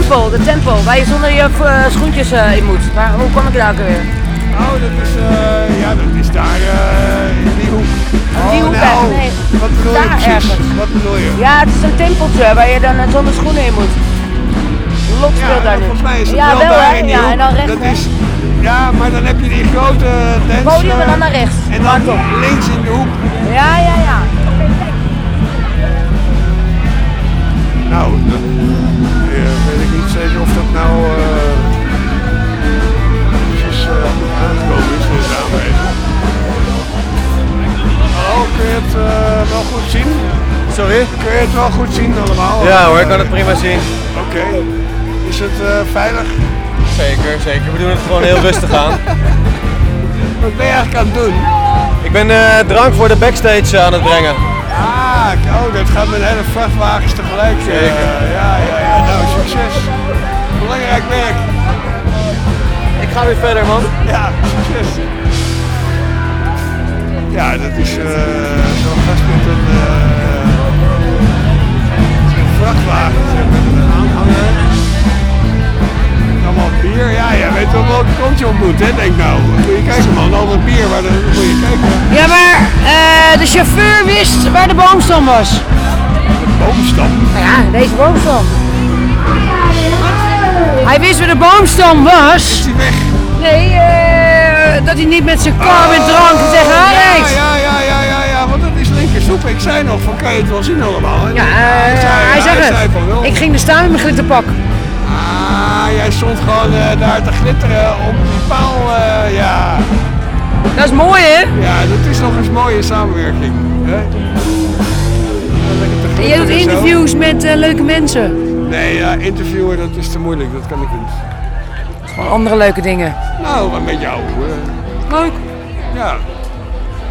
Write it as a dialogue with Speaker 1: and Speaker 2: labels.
Speaker 1: de tempel, waar je zonder je schoentjes in moet. Maar hoe kom ik daar ook weer?
Speaker 2: Oh, dat is daar in die hoek.
Speaker 1: Die hoek
Speaker 2: nou,
Speaker 1: nee.
Speaker 2: Wat bedoel je
Speaker 1: Daar
Speaker 2: precies?
Speaker 1: ergens.
Speaker 2: Wat bedoel je?
Speaker 1: Ja, het is een tempeltje waar je dan zonder schoenen in moet. Lot speelt daar nu.
Speaker 2: Volgens mij is het
Speaker 1: ja,
Speaker 2: wel daar
Speaker 1: hè?
Speaker 2: in die
Speaker 1: Ja,
Speaker 2: hoek.
Speaker 1: en dan rechts.
Speaker 2: Dat is, ja, maar dan heb je die grote dance.
Speaker 1: Podium en dan naar rechts.
Speaker 2: En dan links in de hoek.
Speaker 1: Ja.
Speaker 2: Nou, dan weet ik niet zeker of dat nou precies aangekomen is, deze aanwezig. Hallo, kun je het wel goed zien?
Speaker 3: Sorry?
Speaker 2: Kun je het wel goed zien allemaal?
Speaker 3: Ja hoor, ik kan het prima zien.
Speaker 2: Oké. Is het veilig?
Speaker 3: Zeker. We doen het gewoon heel rustig aan.
Speaker 2: Wat ben je eigenlijk aan het doen?
Speaker 3: Ik ben drank voor de backstage aan het brengen.
Speaker 2: Dat gaat met hele vrachtwagens tegelijk.
Speaker 3: Zeker.
Speaker 2: Ja, nou succes. Belangrijk werk.
Speaker 3: Ik ga weer verder, man.
Speaker 2: Ja, succes. Ja, dat is zo'n gast met een vrachtwagen met een aanhanger. Allemaal bier. Ja, jij weet wel welke kant je op moet, hè? Denk nou. Moet je kijken, man. Al dat bier, waar moet je kijken.
Speaker 1: Ja, maar de chauffeur wist waar de boomstam was.
Speaker 2: De boomstam?
Speaker 1: Nou ja, deze boomstam. Hij wist waar de boomstam was.
Speaker 2: Is die weg?
Speaker 1: Nee, dat hij niet met zijn kar met drank tegenaan rijdt.
Speaker 2: Ja, want dat is linkersoep. Ik zei nog van, kan je het wel zien allemaal?
Speaker 1: Ja, hij zei het.
Speaker 2: van wel.
Speaker 1: Ik ging er staan met mijn glitterpak.
Speaker 2: Jij stond gewoon daar te glitteren op die paal, ja.
Speaker 1: Dat is mooi, hè?
Speaker 2: Ja, dat is nog eens mooie samenwerking. Hè?
Speaker 1: En jij doet interviews met leuke mensen.
Speaker 2: Nee, ja, interviewen dat is te moeilijk, dat kan ik niet.
Speaker 1: Gewoon andere leuke dingen.
Speaker 2: Nou, maar met jou.
Speaker 1: Leuk.
Speaker 2: Ja.